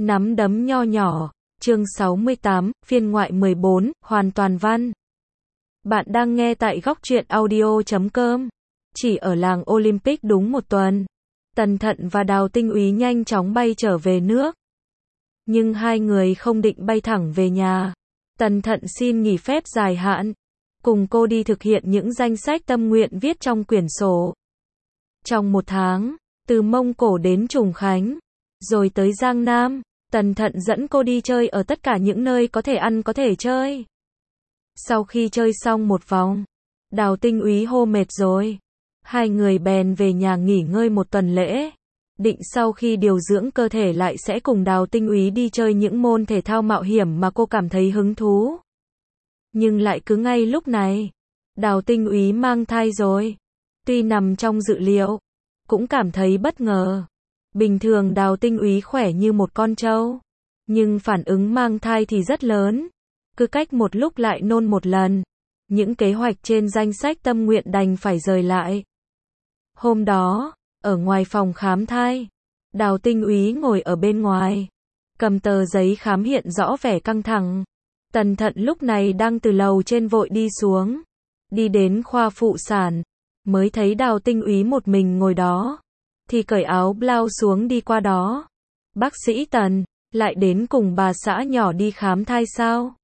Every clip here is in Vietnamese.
Nắm đấm nho nhỏ, chương 68, phiên ngoại 14, hoàn toàn văn. Bạn đang nghe tại góc truyện audio.com. Chỉ ở làng Olympic đúng một tuần, Tần Thận và Đào Tinh Úy nhanh chóng bay trở về nước. Nhưng hai người không định bay thẳng về nhà. Tần Thận xin nghỉ phép dài hạn, cùng cô đi thực hiện những danh sách tâm nguyện viết trong quyển sổ. Trong một tháng, từ Mông Cổ đến Trùng Khánh, rồi tới Giang Nam, Tần Thận dẫn cô đi chơi ở tất cả những nơi có thể ăn có thể chơi. Sau khi chơi xong một vòng, Đào Tinh Úy hô mệt rồi. Hai người bèn về nhà nghỉ ngơi một tuần lễ. Định sau khi điều dưỡng cơ thể lại sẽ cùng Đào Tinh Úy đi chơi những môn thể thao mạo hiểm mà cô cảm thấy hứng thú. Nhưng lại cứ ngay lúc này, Đào Tinh Úy mang thai rồi. Tuy nằm trong dự liệu, cũng cảm thấy bất ngờ. Bình thường Đào Tinh Úy khỏe như một con trâu, nhưng phản ứng mang thai thì rất lớn. Cứ cách một lúc lại nôn một lần. Những kế hoạch trên danh sách tâm nguyện đành phải rời lại. Hôm đó, ở ngoài phòng khám thai, Đào Tinh Úy ngồi ở bên ngoài, cầm tờ giấy khám hiện rõ vẻ căng thẳng. Tần Thận lúc này đang từ lầu trên vội đi xuống, đi đến khoa phụ sản, mới thấy Đào Tinh Úy một mình ngồi đó, thì cởi áo blau xuống đi qua đó. Bác sĩ Tần, lại đến cùng bà xã nhỏ đi khám thai sao?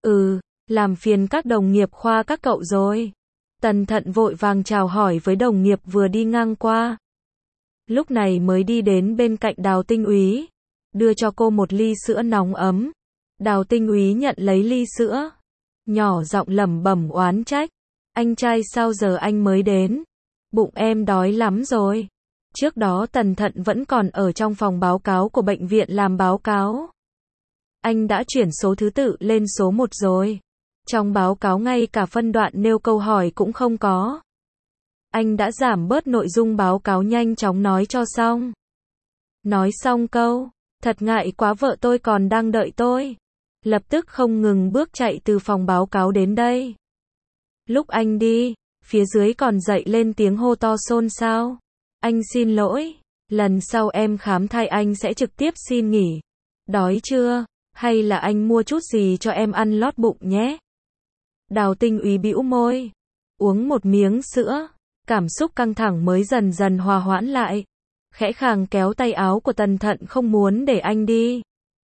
Làm phiền các đồng nghiệp khoa các cậu rồi. Tần Thận vội vàng chào hỏi với đồng nghiệp vừa đi ngang qua. Lúc này mới đi đến bên cạnh Đào Tinh Úy, đưa cho cô một ly sữa nóng ấm. Đào Tinh Úy nhận lấy ly sữa, nhỏ giọng lẩm bẩm oán trách. Anh trai sao giờ anh mới đến? Bụng em đói lắm rồi. Trước đó Tần Thận vẫn còn ở trong phòng báo cáo của bệnh viện làm báo cáo. Anh đã chuyển số thứ tự lên số 1 rồi. Trong báo cáo ngay cả phân đoạn nêu câu hỏi cũng không có. Anh đã giảm bớt nội dung báo cáo, nhanh chóng nói cho xong. Nói xong câu, thật ngại quá vợ tôi còn đang đợi tôi. Lập tức không ngừng bước chạy từ phòng báo cáo đến đây. Lúc anh đi, phía dưới còn dậy lên tiếng hô to xôn xao. Anh xin lỗi, lần sau em khám thai anh sẽ trực tiếp xin nghỉ. Đói chưa? Hay là anh mua chút gì cho em ăn lót bụng nhé? Đào Tinh Úy bĩu môi, uống một miếng sữa, cảm xúc căng thẳng mới dần dần hòa hoãn lại. Khẽ khàng kéo tay áo của Tần Thận không muốn để anh đi.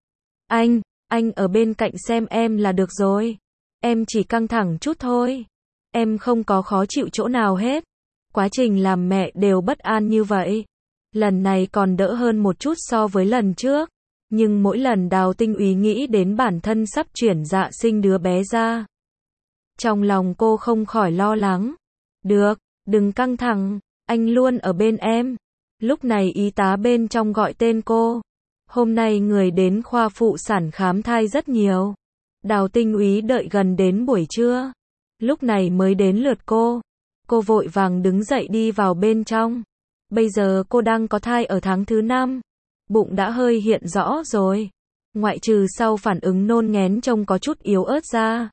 Anh ở bên cạnh xem em là được rồi. Em chỉ căng thẳng chút thôi. Em không có khó chịu chỗ nào hết. Quá trình làm mẹ đều bất an như vậy. Lần này còn đỡ hơn một chút so với lần trước. Nhưng mỗi lần Đào Tinh Úy nghĩ đến bản thân sắp chuyển dạ sinh đứa bé ra, trong lòng cô không khỏi lo lắng. Được, đừng căng thẳng, anh luôn ở bên em. Lúc này y tá bên trong gọi tên cô. Hôm nay người đến khoa phụ sản khám thai rất nhiều. Đào Tinh Úy đợi gần đến buổi trưa, lúc này mới đến lượt cô. Cô vội vàng đứng dậy đi vào bên trong. Bây giờ cô đang có thai ở tháng thứ 5. Bụng đã hơi hiện rõ rồi. Ngoại trừ sau phản ứng nôn nghén trông có chút yếu ớt ra,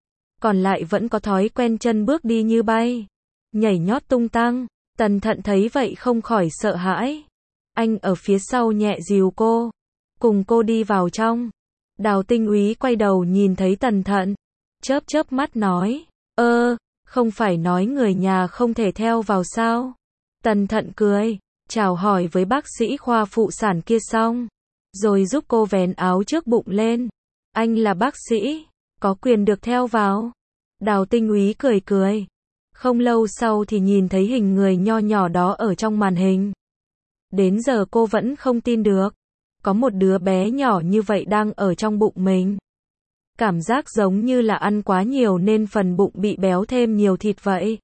còn lại vẫn có thói quen chân bước đi như bay, nhảy nhót tung tăng. Tần Thận thấy vậy không khỏi sợ hãi. Anh ở phía sau nhẹ dìu cô, cùng cô đi vào trong. Đào Tinh Úy quay đầu nhìn thấy Tần Thận, chớp chớp mắt nói, không phải nói người nhà không thể theo vào sao? Tần Thận cười, chào hỏi với bác sĩ khoa phụ sản kia xong, rồi giúp cô vén áo trước bụng lên. Anh là bác sĩ, có quyền được theo vào. Đào Tinh Úy cười cười. Không lâu sau thì nhìn thấy hình người nho nhỏ đó ở trong màn hình. Đến giờ cô vẫn không tin được, có một đứa bé nhỏ như vậy đang ở trong bụng mình. Cảm giác giống như là ăn quá nhiều nên phần bụng bị béo thêm nhiều thịt vậy.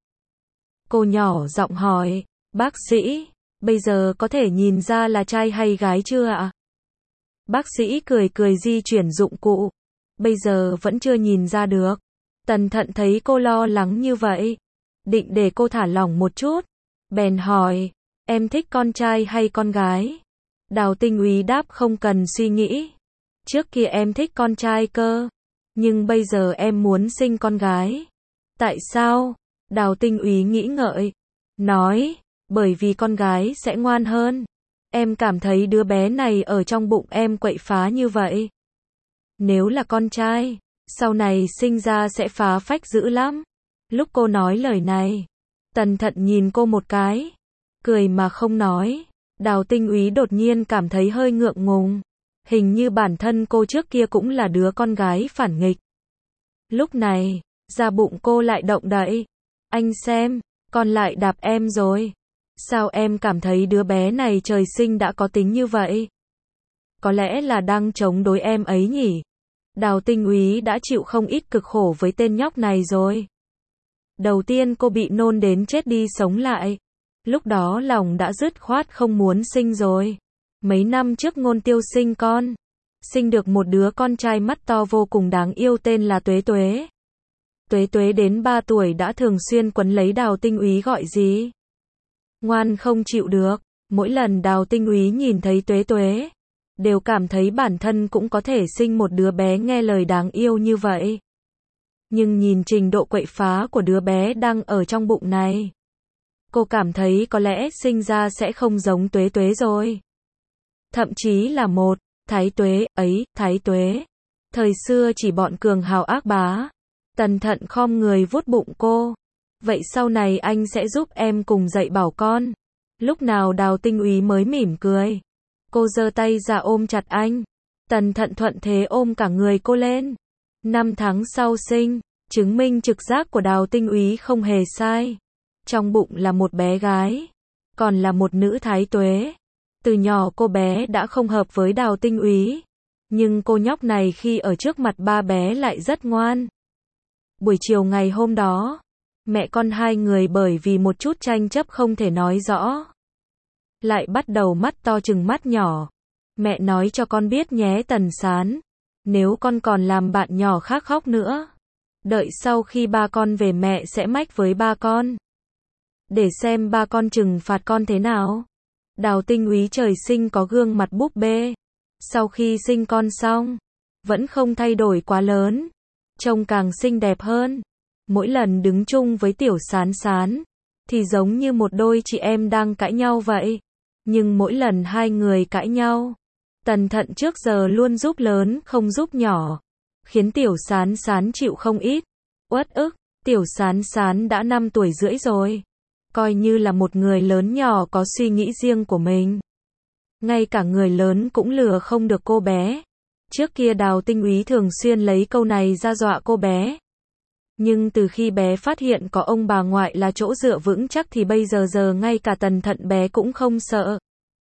Cô nhỏ giọng hỏi, bác sĩ, bây giờ có thể nhìn ra là trai hay gái chưa ạ? Bác sĩ cười cười di chuyển dụng cụ. Bây giờ vẫn chưa nhìn ra được. Tần Thận thấy cô lo lắng như vậy, định để cô thả lỏng một chút, bèn hỏi, em thích con trai hay con gái? Đào Tinh Úy đáp không cần suy nghĩ. Trước kia em thích con trai cơ, nhưng bây giờ em muốn sinh con gái. Tại sao? Đào Tinh Úy nghĩ ngợi, nói, bởi vì con gái sẽ ngoan hơn. Em cảm thấy đứa bé này ở trong bụng em quậy phá như vậy. Nếu là con trai, sau này sinh ra sẽ phá phách dữ lắm. Lúc cô nói lời này, Tần Thận nhìn cô một cái, cười mà không nói. Đào Tinh Úy đột nhiên cảm thấy hơi ngượng ngùng. Hình như bản thân cô trước kia cũng là đứa con gái phản nghịch. Lúc này, da bụng cô lại động đậy. Anh xem, con lại đạp em rồi. Sao em cảm thấy đứa bé này trời sinh đã có tính như vậy? Có lẽ là đang chống đối em ấy nhỉ? Đào Tinh Úy đã chịu không ít cực khổ với tên nhóc này rồi. Đầu tiên cô bị nôn đến chết đi sống lại. Lúc đó lòng đã dứt khoát không muốn sinh rồi. Mấy năm trước Ngôn Tiêu sinh con. Sinh được một đứa con trai mắt to vô cùng đáng yêu tên là Tuế Tuế. Tuế Tuế đến 3 tuổi đã thường xuyên quấn lấy Đào Tinh Úy gọi gì? Ngoan không chịu được. Mỗi lần Đào Tinh Úy nhìn thấy Tuế Tuế, đều cảm thấy bản thân cũng có thể sinh một đứa bé nghe lời đáng yêu như vậy. Nhưng nhìn trình độ quậy phá của đứa bé đang ở trong bụng này, cô cảm thấy có lẽ sinh ra sẽ không giống Tuế Tuế rồi. Thậm chí là một Thái Tuế ấy, Thái Tuế. Thời xưa chỉ bọn cường hào ác bá. Tần Thận khom người vuốt bụng cô. Vậy sau này anh sẽ giúp em cùng dạy bảo con. Lúc nào Đào Tinh Úy mới mỉm cười. Cô giơ tay ra ôm chặt anh. Tần Thận thuận thế ôm cả người cô lên. 5 tháng sau sinh, chứng minh trực giác của Đào Tinh Úy không hề sai. Trong bụng là một bé gái, còn là một nữ Thái Tuế. Từ nhỏ cô bé đã không hợp với Đào Tinh Úy, nhưng cô nhóc này khi ở trước mặt ba bé lại rất ngoan. Buổi chiều ngày hôm đó, mẹ con hai người bởi vì một chút tranh chấp không thể nói rõ, lại bắt đầu mắt to chừng mắt nhỏ. Mẹ nói cho con biết nhé Tần Sán, nếu con còn làm bạn nhỏ khác khóc nữa, đợi sau khi ba con về mẹ sẽ mách với ba con, để xem ba con trừng phạt con thế nào. Đào Tinh Úy trời sinh có gương mặt búp bê. Sau khi sinh con xong, vẫn không thay đổi quá lớn, trông càng xinh đẹp hơn. Mỗi lần đứng chung với Tiểu Sán Sán, thì giống như một đôi chị em đang cãi nhau vậy. Nhưng mỗi lần hai người cãi nhau, Tần Thận trước giờ luôn giúp lớn không giúp nhỏ, khiến Tiểu Sán Sán chịu không ít uất ức. Tiểu Sán Sán đã 5 tuổi rưỡi rồi, coi như là một người lớn nhỏ có suy nghĩ riêng của mình. Ngay cả người lớn cũng lừa không được cô bé. Trước kia Đào Tinh Úy thường xuyên lấy câu này ra dọa cô bé. Nhưng từ khi bé phát hiện có ông bà ngoại là chỗ dựa vững chắc thì bây giờ ngay cả Tần Thận bé cũng không sợ.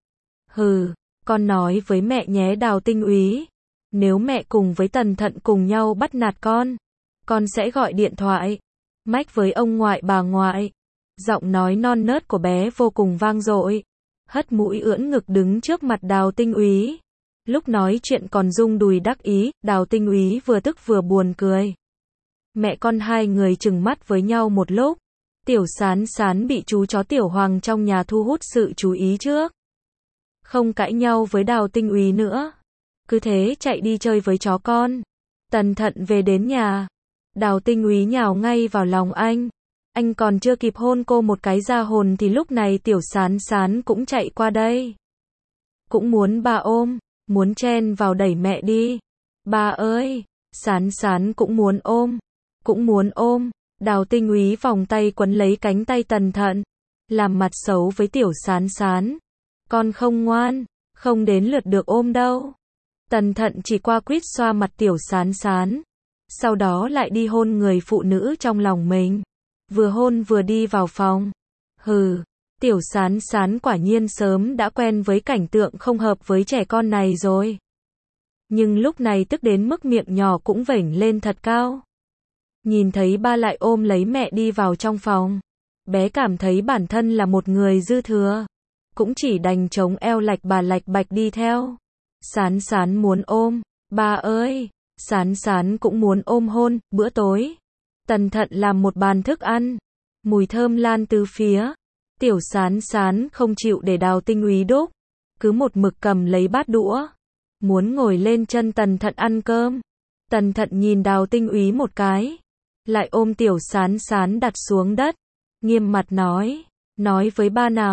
Hừ, con nói với mẹ nhé Đào Tinh Úy. Nếu mẹ cùng với Tần Thận cùng nhau bắt nạt con sẽ gọi điện thoại, mách với ông ngoại bà ngoại. Giọng nói non nớt của bé vô cùng vang dội. Hất mũi ưỡn ngực đứng trước mặt Đào Tinh Úy. Lúc nói chuyện còn rung đùi đắc ý, Đào Tinh Úy vừa tức vừa buồn cười. Mẹ con hai người trừng mắt với nhau một lúc. Tiểu Sán Sán bị chú chó Tiểu Hoàng trong nhà thu hút sự chú ý trước. Không cãi nhau với Đào Tinh Úy nữa. Cứ thế chạy đi chơi với chó con. Tần Thận về đến nhà. Đào Tinh Úy nhào ngay vào lòng anh. Anh còn chưa kịp hôn cô một cái ra hồn thì lúc này Tiểu Sán Sán cũng chạy qua đây. Cũng muốn ba ôm, muốn chen vào đẩy mẹ đi. Ba ơi, Sán Sán cũng muốn ôm, cũng muốn ôm. Đào Tinh Úy vòng tay quấn lấy cánh tay Tần Thận, làm mặt xấu với Tiểu Sán Sán. Con không ngoan, không đến lượt được ôm đâu. Tần Thận chỉ qua quýt xoa mặt Tiểu Sán Sán, sau đó lại đi hôn người phụ nữ trong lòng mình. Vừa hôn vừa đi vào phòng. Hừ, Tiểu Sán Sán quả nhiên sớm đã quen với cảnh tượng không hợp với trẻ con này rồi. Nhưng lúc này tức đến mức miệng nhỏ cũng vểnh lên thật cao. Nhìn thấy ba lại ôm lấy mẹ đi vào trong phòng. Bé cảm thấy bản thân là một người dư thừa. Cũng chỉ đành chống eo lạch bà lạch bạch đi theo. Sán Sán muốn ôm. Ba ơi, Sán Sán cũng muốn ôm hôn. Bữa tối, Tần Thận làm một bàn thức ăn. Mùi thơm lan từ phía. Tiểu Sán Sán không chịu để Đào Tinh Úy đúc. Cứ một mực cầm lấy bát đũa. Muốn ngồi lên chân Tần Thận ăn cơm. Tần Thận nhìn Đào Tinh Úy một cái. Lại ôm Tiểu Sán Sán đặt xuống đất. Nghiêm mặt nói với ba nào.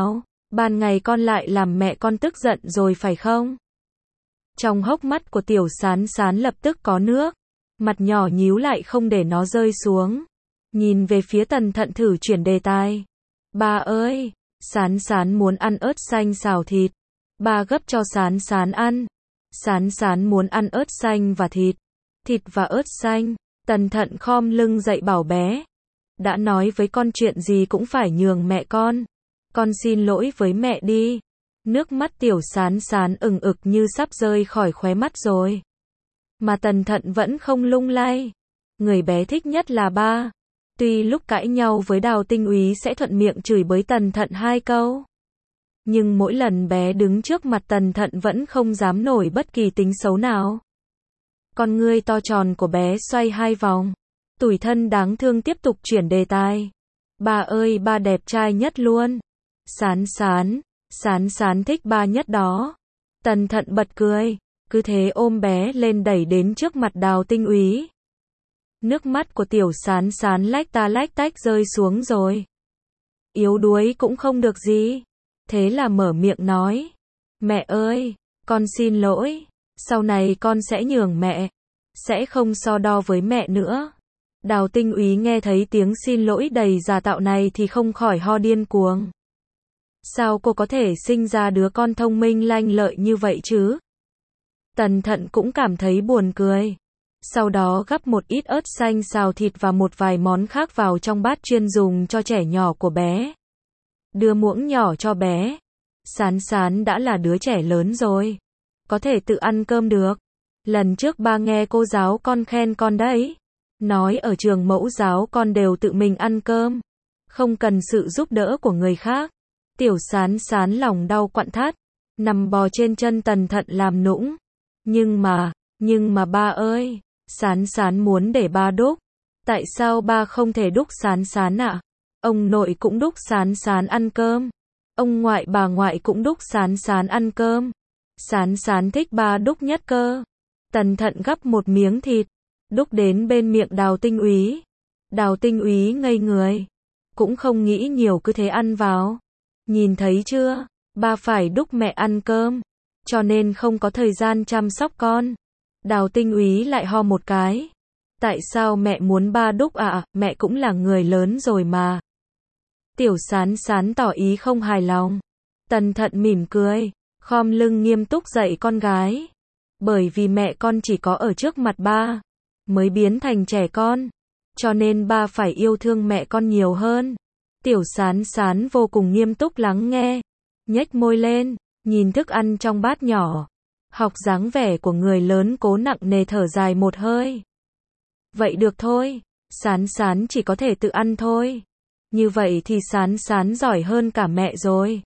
Ban ngày con lại làm mẹ con tức giận rồi phải không? Trong hốc mắt của Tiểu Sán Sán lập tức có nước, mặt nhỏ nhíu lại không để nó rơi xuống. Nhìn về phía Tần Thận thử chuyển đề tài. Ba ơi, Sán Sán muốn ăn ớt xanh xào thịt. Ba gấp cho Sán Sán ăn. Sán Sán muốn ăn ớt xanh và thịt. Thịt và ớt xanh. Tần Thận khom lưng dậy bảo bé. Đã nói với con chuyện gì cũng phải nhường mẹ con. Con xin lỗi với mẹ đi. Nước mắt Tiểu Sán Sán ửng ực như sắp rơi khỏi khóe mắt rồi. Mà Tần Thận vẫn không lung lay. Người bé thích nhất là ba. Tuy lúc cãi nhau với Đào Tinh Úy sẽ thuận miệng chửi bới Tần Thận 2 câu. Nhưng mỗi lần bé đứng trước mặt Tần Thận vẫn không dám nổi bất kỳ tính xấu nào. Con ngươi to tròn của bé xoay 2 vòng. Tủi thân đáng thương tiếp tục chuyển đề tài. Ba ơi, ba đẹp trai nhất luôn. Sán Sán, Sán Sán thích ba nhất đó. Tần Thận bật cười, cứ thế ôm bé lên đẩy đến trước mặt Đào Tinh Úy. Nước mắt của Tiểu Sán Sán lách ta lách tách rơi xuống rồi. Yếu đuối cũng không được gì. Thế là mở miệng nói. Mẹ ơi, con xin lỗi. Sau này con sẽ nhường mẹ. Sẽ không so đo với mẹ nữa. Đào Tinh Úy nghe thấy tiếng xin lỗi đầy giả tạo này thì không khỏi ho điên cuồng. Sao cô có thể sinh ra đứa con thông minh lanh lợi như vậy chứ? Tần Thận cũng cảm thấy buồn cười. Sau đó gắp một ít ớt xanh xào thịt và một vài món khác vào trong bát chuyên dùng cho trẻ nhỏ của bé. Đưa muỗng nhỏ cho bé. Sán Sán đã là đứa trẻ lớn rồi. Có thể tự ăn cơm được. Lần trước ba nghe cô giáo con khen con đấy. Nói ở trường mẫu giáo con đều tự mình ăn cơm. Không cần sự giúp đỡ của người khác. Tiểu Sán Sán lòng đau quặn thắt. Nằm bò trên chân Tần Thận làm nũng. Nhưng mà ba ơi. Sán Sán muốn để ba đúc. Tại sao ba không thể đúc Sán Sán ạ? Ông nội cũng đúc Sán Sán ăn cơm. Ông ngoại bà ngoại cũng đúc Sán Sán ăn cơm. Sán Sán thích ba đúc nhất cơ. Tần Thận gắp một miếng thịt. Đúc đến bên miệng Đào Tinh Úy. Đào Tinh Úy ngây người. Cũng không nghĩ nhiều cứ thế ăn vào. Nhìn thấy chưa? Ba phải đúc mẹ ăn cơm. Cho nên không có thời gian chăm sóc con. Đào Tinh Úy lại ho một cái. Tại sao mẹ muốn ba đúc ạ? Mẹ cũng là người lớn rồi mà. Tiểu Sán Sán tỏ ý không hài lòng. Tần Thận mỉm cười, khom lưng nghiêm túc dạy con gái. Bởi vì mẹ con chỉ có ở trước mặt ba, mới biến thành trẻ con. Cho nên ba phải yêu thương mẹ con nhiều hơn. Tiểu Sán Sán vô cùng nghiêm túc lắng nghe. Nhếch môi lên, nhìn thức ăn trong bát nhỏ. Học dáng vẻ của người lớn cố nặng nề thở dài một hơi. Vậy được thôi, Sán Sán chỉ có thể tự ăn thôi. Như vậy thì Sán Sán giỏi hơn cả mẹ rồi.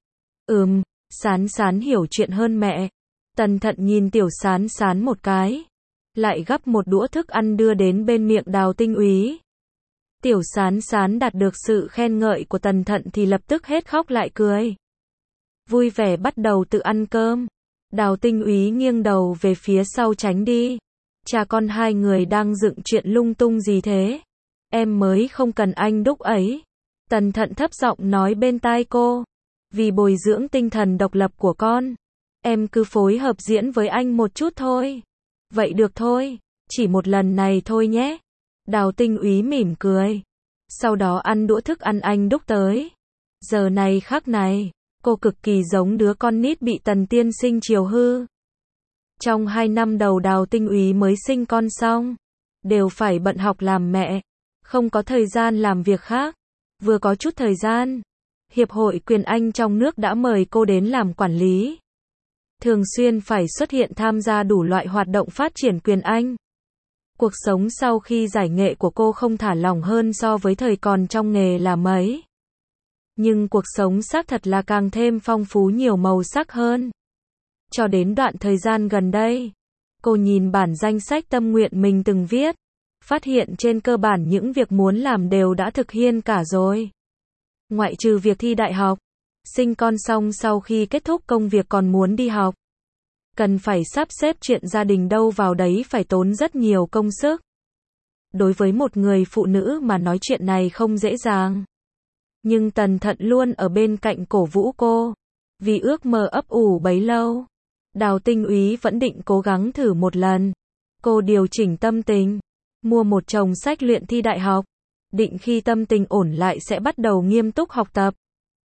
Sán Sán hiểu chuyện hơn mẹ. Tần Thận nhìn Tiểu Sán Sán một cái. Lại gắp một đũa thức ăn đưa đến bên miệng Đào Tinh Úy. Tiểu Sán Sán đạt được sự khen ngợi của Tần Thận thì lập tức hết khóc lại cười. Vui vẻ bắt đầu tự ăn cơm. Đào Tinh Úy nghiêng đầu về phía sau tránh đi. Cha con hai người đang dựng chuyện lung tung gì thế? Em mới không cần anh đúc ấy. Tần Thận thấp giọng nói bên tai cô. Vì bồi dưỡng tinh thần độc lập của con. Em cứ phối hợp diễn với anh một chút thôi. Vậy được thôi. Chỉ một lần này thôi nhé. Đào Tinh Úy mỉm cười. Sau đó ăn đũa thức ăn anh đúc tới. Giờ này khắc này, cô cực kỳ giống đứa con nít bị Tần tiên sinh chiều hư. Trong 2 năm đầu Đào Tinh Úy mới sinh con xong. Đều phải bận học làm mẹ. Không có thời gian làm việc khác. Vừa có chút thời gian. Hiệp hội Quyền Anh trong nước đã mời cô đến làm quản lý. Thường xuyên phải xuất hiện tham gia đủ loại hoạt động phát triển quyền Anh. Cuộc sống sau khi giải nghệ của cô không thả lỏng hơn so với thời còn trong nghề là mấy. Nhưng cuộc sống xác thật là càng thêm phong phú nhiều màu sắc hơn. Cho đến đoạn thời gian gần đây, cô nhìn bản danh sách tâm nguyện mình từng viết. Phát hiện trên cơ bản những việc muốn làm đều đã thực hiện cả rồi. Ngoại trừ việc thi đại học, sinh con xong sau khi kết thúc công việc còn muốn đi học. Cần phải sắp xếp chuyện gia đình đâu vào đấy phải tốn rất nhiều công sức. Đối với một người phụ nữ mà nói chuyện này không dễ dàng. Nhưng Tần Thận luôn ở bên cạnh cổ vũ cô. Vì ước mơ ấp ủ bấy lâu, Đào Tinh Úy vẫn định cố gắng thử một lần. Cô điều chỉnh tâm tình, mua một chồng sách luyện thi đại học, định khi tâm tình ổn lại sẽ bắt đầu nghiêm túc học tập.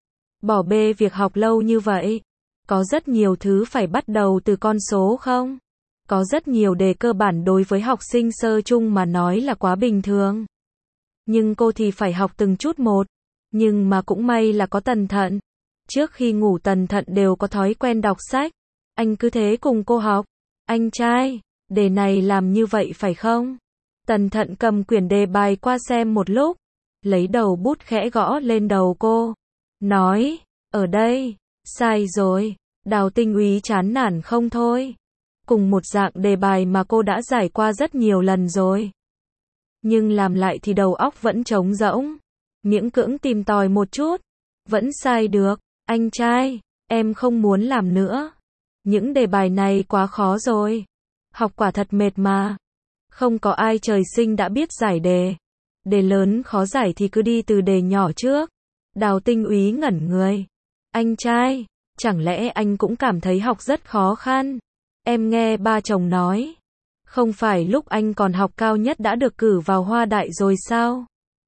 Bỏ bê việc học lâu như vậy, có rất nhiều thứ phải bắt đầu từ con số không? Có rất nhiều đề cơ bản đối với học sinh sơ chung mà nói là quá bình thường. Nhưng cô thì phải học từng chút một. Nhưng mà cũng may là có Tần Thận. Trước khi ngủ Tần Thận đều có thói quen đọc sách. Anh cứ thế cùng cô học. Anh trai, đề này làm như vậy phải không? Tần Thận cầm quyển đề bài qua xem một lúc, lấy đầu bút khẽ gõ lên đầu cô. Nói, ở đây, sai rồi. Đào Tinh Úy chán nản không thôi. Cùng một dạng đề bài mà cô đã giải qua rất nhiều lần rồi. Nhưng làm lại thì đầu óc vẫn trống rỗng. Miễn cưỡng tìm tòi một chút. Vẫn sai được. Anh trai, em không muốn làm nữa. Những đề bài này quá khó rồi. Học quả thật mệt mà. Không có ai trời sinh đã biết giải đề. Đề lớn khó giải thì cứ đi từ đề nhỏ trước. Đào Tinh Úy ngẩn người. Anh trai, chẳng lẽ anh cũng cảm thấy học rất khó khăn? Em nghe ba chồng nói. Không phải lúc anh còn học cao nhất đã được cử vào Hoa Đại rồi sao?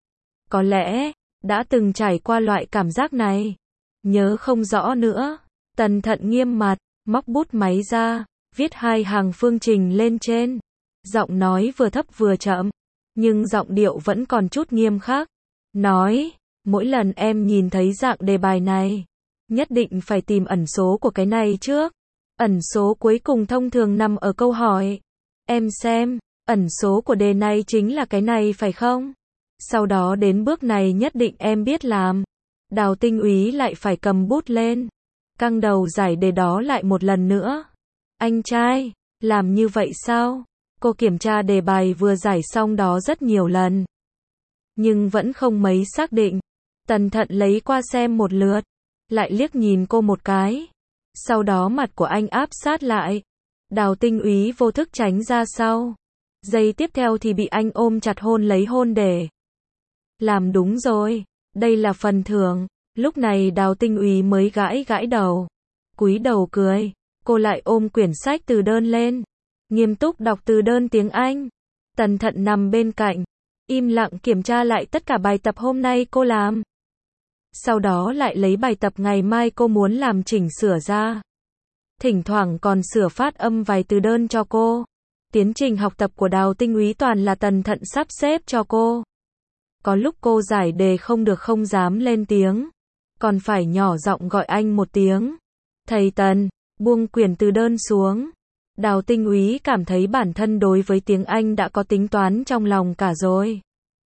Có lẽ, đã từng trải qua loại cảm giác này. Nhớ không rõ nữa. Tần Thận nghiêm mặt, móc bút máy ra, viết 2 hàng phương trình lên trên. Giọng nói vừa thấp vừa chậm, nhưng giọng điệu vẫn còn chút nghiêm khắc. Nói, mỗi lần em nhìn thấy dạng đề bài này, nhất định phải tìm ẩn số của cái này trước. Ẩn số cuối cùng thông thường nằm ở câu hỏi. Em xem, ẩn số của đề này chính là cái này phải không? Sau đó đến bước này nhất định em biết làm. Đào Tinh Úy lại phải cầm bút lên, căng đầu giải đề đó lại một lần nữa. Anh trai, làm như vậy sao? Cô kiểm tra đề bài vừa giải xong đó rất nhiều lần, nhưng vẫn không mấy xác định. Tần Thận lấy qua xem một lượt, lại liếc nhìn cô một cái. Sau đó mặt của anh áp sát lại. Đào Tinh Úy vô thức tránh ra sau. Giây tiếp theo thì bị anh ôm chặt hôn lấy hôn để. Làm đúng rồi, đây là phần thưởng. Lúc này Đào Tinh Úy mới gãi gãi đầu. Cúi đầu cười, cô lại ôm quyển sách từ đơn lên. Nghiêm túc đọc từ đơn tiếng Anh. Tần Thận nằm bên cạnh, im lặng kiểm tra lại tất cả bài tập hôm nay cô làm. Sau đó lại lấy bài tập ngày mai cô muốn làm chỉnh sửa ra. Thỉnh thoảng còn sửa phát âm vài từ đơn cho cô. Tiến trình học tập của Đào Tinh Úy toàn là Tần Thận sắp xếp cho cô. Có lúc cô giải đề không được không dám lên tiếng, còn phải nhỏ giọng gọi anh một tiếng. Thầy Tần, buông quyển từ đơn xuống. Đào Tinh Úy cảm thấy bản thân đối với tiếng Anh đã có tính toán trong lòng cả rồi.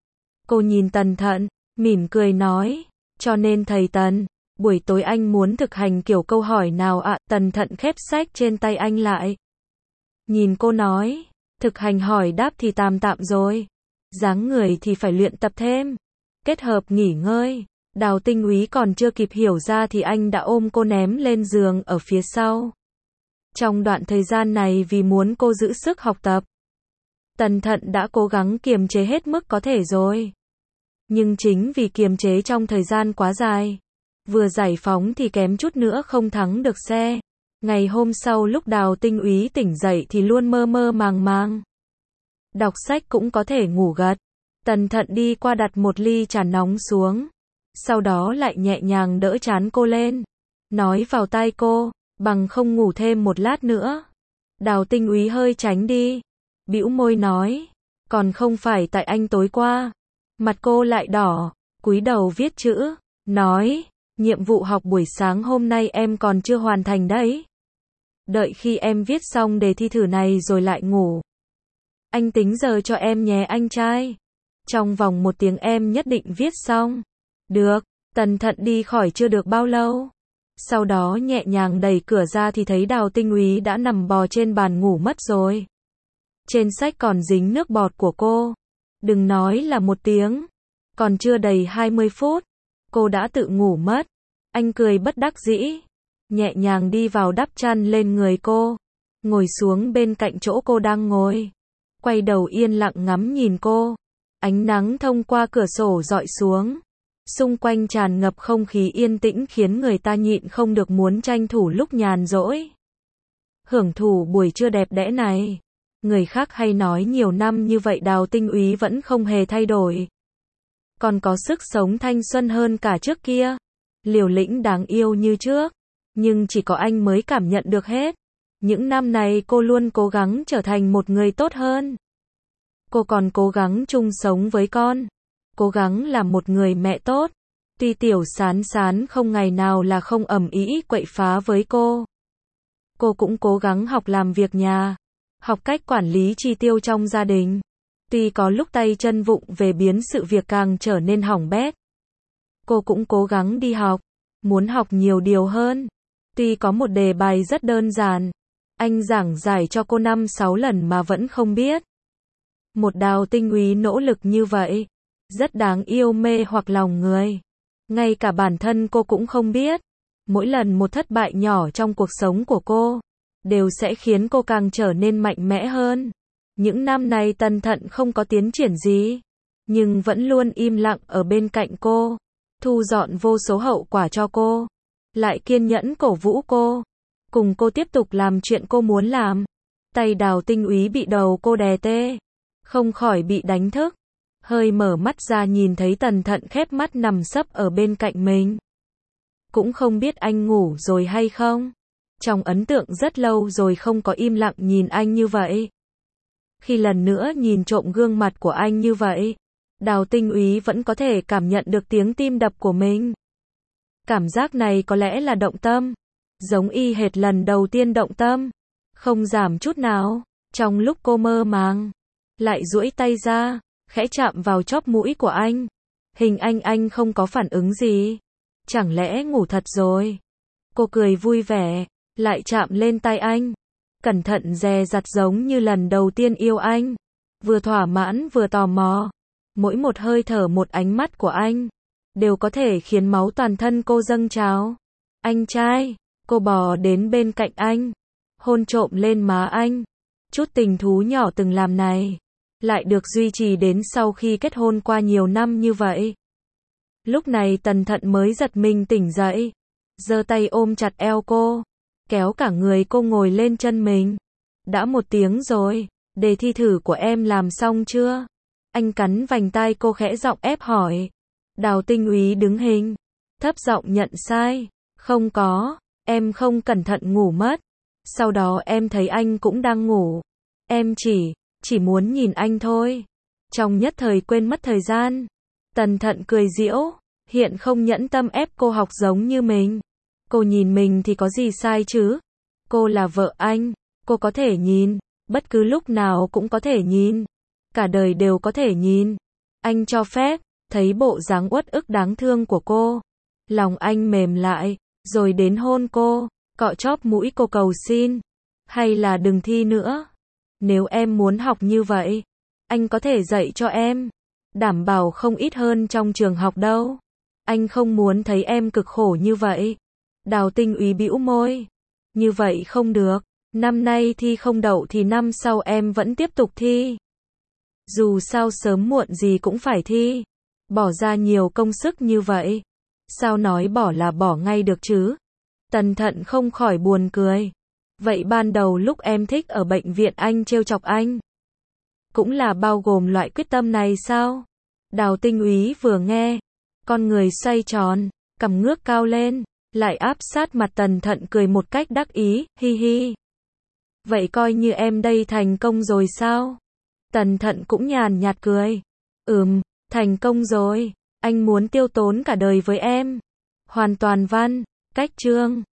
Cô nhìn Tần Thận, mỉm cười nói, cho nên thầy Tần, buổi tối anh muốn thực hành kiểu câu hỏi nào ạ? Tần Thận khép sách trên tay anh lại. Nhìn cô nói, thực hành hỏi đáp thì tạm tạm rồi. Dáng người thì phải luyện tập thêm. Kết hợp nghỉ ngơi. Đào Tinh Úy còn chưa kịp hiểu ra thì anh đã ôm cô ném lên giường ở phía sau. Trong đoạn thời gian này vì muốn cô giữ sức học tập, Tần Thận đã cố gắng kiềm chế hết mức có thể rồi. Nhưng chính vì kiềm chế trong thời gian quá dài, vừa giải phóng thì kém chút nữa không thắng được xe. Ngày hôm sau lúc Đào Tinh Úy tỉnh dậy thì luôn mơ mơ màng màng. Đọc sách cũng có thể ngủ gật. Tần Thận đi qua đặt một ly trà nóng xuống. Sau đó lại nhẹ nhàng đỡ trán cô lên. Nói vào tai cô, bằng không ngủ thêm một lát nữa. Đào Tinh Úy hơi tránh đi. Bĩu môi nói, còn không phải tại anh tối qua. Mặt cô lại đỏ, cúi đầu viết chữ. Nói, nhiệm vụ học buổi sáng hôm nay em còn chưa hoàn thành đấy. Đợi khi em viết xong đề thi thử này rồi lại ngủ. Anh tính giờ cho em nhé anh trai. Trong vòng 1 tiếng em nhất định viết xong. Được. Tần Thận đi khỏi chưa được bao lâu. Sau đó nhẹ nhàng đẩy cửa ra thì thấy Đào Tinh Úy đã nằm bò trên bàn ngủ mất rồi. Trên sách còn dính nước bọt của cô. Đừng nói là 1 tiếng. Còn chưa đầy 20 phút. Cô đã tự ngủ mất. Anh cười bất đắc dĩ. Nhẹ nhàng đi vào đắp chăn lên người cô. Ngồi xuống bên cạnh chỗ cô đang ngồi. Quay đầu yên lặng ngắm nhìn cô. Ánh nắng thông qua cửa sổ dọi xuống. Xung quanh tràn ngập không khí yên tĩnh khiến người ta nhịn không được muốn tranh thủ lúc nhàn rỗi. Hưởng thụ buổi trưa đẹp đẽ này. Người khác hay nói nhiều năm như vậy Đào Tinh Úy vẫn không hề thay đổi. Còn có sức sống thanh xuân hơn cả trước kia. Liều lĩnh đáng yêu như trước. Nhưng chỉ có anh mới cảm nhận được hết. Những năm này cô luôn cố gắng trở thành một người tốt hơn. Cô còn cố gắng chung sống với con. Cố gắng làm một người mẹ tốt. Tuy Tiểu Sán Sán không ngày nào là không ầm ĩ quậy phá với cô. Cô cũng cố gắng học làm việc nhà. Học cách quản lý chi tiêu trong gia đình. Tuy có lúc tay chân vụng về biến sự việc càng trở nên hỏng bét. Cô cũng cố gắng đi học. Muốn học nhiều điều hơn. Tuy có một đề bài rất đơn giản. Anh giảng giải cho cô 5-6 lần mà vẫn không biết. Một Đào Tinh Úy nỗ lực như vậy. Rất đáng yêu mê hoặc lòng người. Ngay cả bản thân cô cũng không biết. Mỗi lần một thất bại nhỏ trong cuộc sống của cô. Đều sẽ khiến cô càng trở nên mạnh mẽ hơn. Những năm này Tần Thận không có tiến triển gì. Nhưng vẫn luôn im lặng ở bên cạnh cô. Thu dọn vô số hậu quả cho cô. Lại kiên nhẫn cổ vũ cô. Cùng cô tiếp tục làm chuyện cô muốn làm. Tay Đào Tinh Úy bị đầu cô đè tê. Không khỏi bị đánh thức. Hơi mở mắt ra nhìn thấy Tần Thận khép mắt nằm sấp ở bên cạnh mình. Cũng không biết anh ngủ rồi hay không. Trong ấn tượng rất lâu rồi không có im lặng nhìn anh như vậy. Khi lần nữa nhìn trộm gương mặt của anh như vậy, Đào Tinh Úy vẫn có thể cảm nhận được tiếng tim đập của mình. Cảm giác này có lẽ là động tâm. Giống y hệt lần đầu tiên động tâm. Không giảm chút nào. Trong lúc cô mơ màng, lại duỗi tay ra, khẽ chạm vào chóp mũi của anh. Hình anh không có phản ứng gì. Chẳng lẽ ngủ thật rồi? Cô cười vui vẻ, lại chạm lên tay anh. Cẩn thận dè dặt giống như lần đầu tiên yêu anh. Vừa thỏa mãn vừa tò mò. Mỗi một hơi thở một ánh mắt của anh đều có thể khiến máu toàn thân cô dâng trào. Anh trai, cô bò đến bên cạnh anh, hôn trộm lên má anh. Chút tình thú nhỏ từng làm này lại được duy trì đến sau khi kết hôn qua nhiều năm như vậy. Lúc này Tần Thận mới giật mình tỉnh dậy, giơ tay ôm chặt eo cô, kéo cả người cô ngồi lên chân mình. Đã 1 tiếng rồi, đề thi thử của em làm xong chưa? Anh cắn vành tai cô khẽ giọng ép hỏi. Đào Tinh Úy đứng hình, thấp giọng nhận sai. Không có, em không cẩn thận ngủ mất. Sau đó em thấy anh cũng đang ngủ. Em chỉ muốn nhìn anh thôi. Trong nhất thời quên mất thời gian. Tần Thận cười giễu, hiện không nhẫn tâm ép cô học giống như mình. Cô nhìn mình thì có gì sai chứ? Cô là vợ anh, cô có thể nhìn, bất cứ lúc nào cũng có thể nhìn. Cả đời đều có thể nhìn. Anh cho phép. Thấy bộ dáng uất ức đáng thương của cô, lòng anh mềm lại, rồi đến hôn cô, cọ chóp mũi cô cầu xin. Hay là đừng thi nữa. Nếu em muốn học như vậy, anh có thể dạy cho em. Đảm bảo không ít hơn trong trường học đâu. Anh không muốn thấy em cực khổ như vậy. Đào Tinh Úy bĩu môi. Như vậy không được. Năm nay thi không đậu thì năm sau em vẫn tiếp tục thi. Dù sao sớm muộn gì cũng phải thi. Bỏ ra nhiều công sức như vậy. Sao nói bỏ là bỏ ngay được chứ? Tần Thận không khỏi buồn cười. Vậy ban đầu lúc em thích ở bệnh viện anh trêu chọc anh, cũng là bao gồm loại quyết tâm này sao? Đào Tinh Úy vừa nghe, con người xoay tròn, cằm ngước cao lên, lại áp sát mặt Tần Thận cười một cách đắc ý, hi hi. Vậy coi như em đây thành công rồi sao? Tần Thận cũng nhàn nhạt cười. Thành công rồi. Anh muốn tiêu tốn cả đời với em. Hoàn toàn văn, cách chương.